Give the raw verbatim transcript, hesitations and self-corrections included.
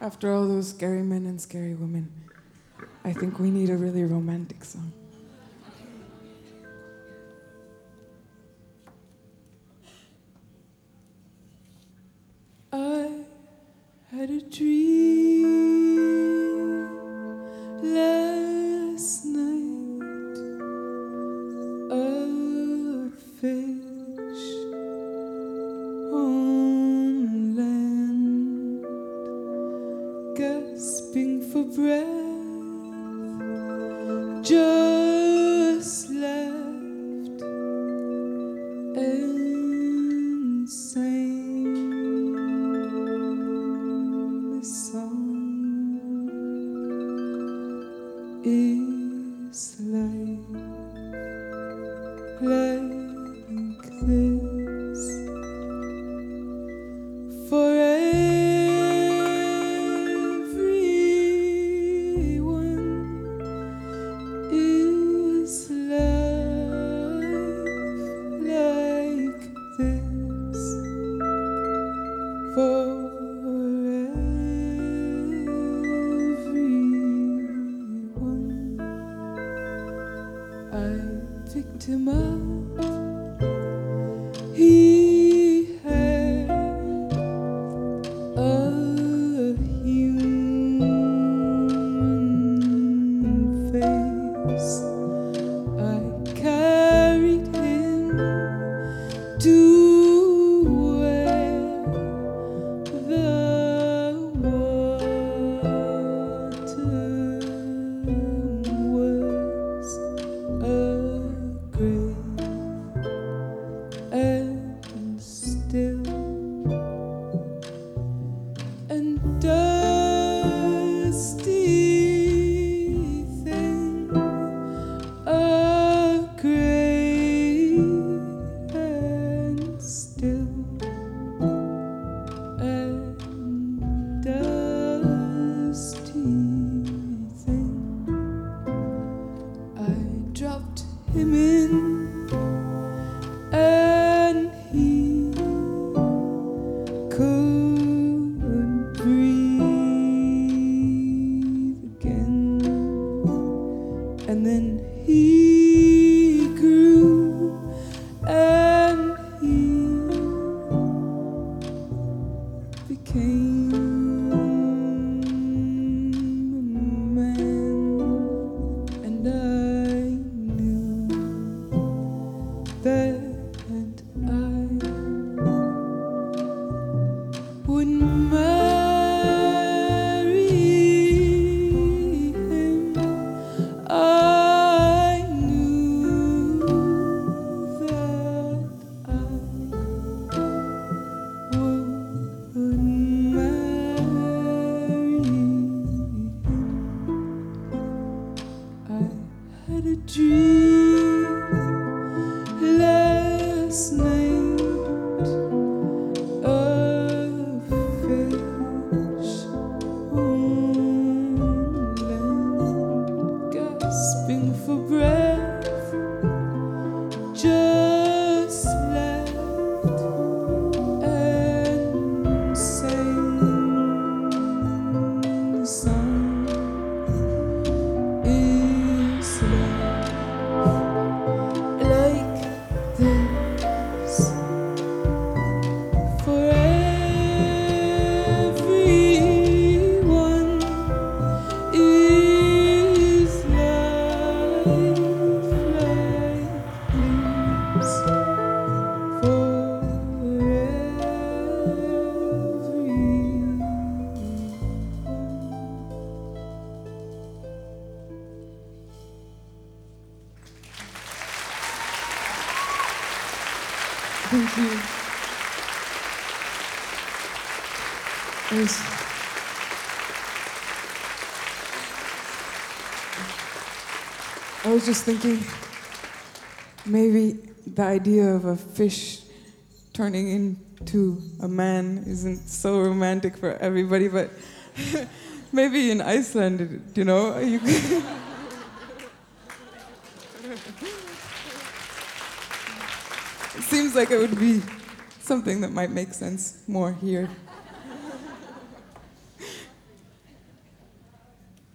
After all those scary men and scary women, I think we need a really romantic song. I had a dream last night, a fish on land, gasping for breath, just left and sang this song. Is life like this for everyone? Is life like this for I picked him up, he had a human face. I carried him to where the water was a grave and still and dusty thing, a grave and still and dusty thing. I dropped him in and he couldn't breathe again. And then he grew and he became a man. And I knew that I would marry him. I knew that I would marry him. I had a dream last night, a fish on land, gasping for breath, just left and sang the song. Is life like this for everyone? Is life like this for everyone? Thank you. I was, I was just thinking, maybe the idea of a fish turning into a man isn't so romantic for everybody, but maybe in Iceland, you know, you it seems like it would be something that might make sense more here.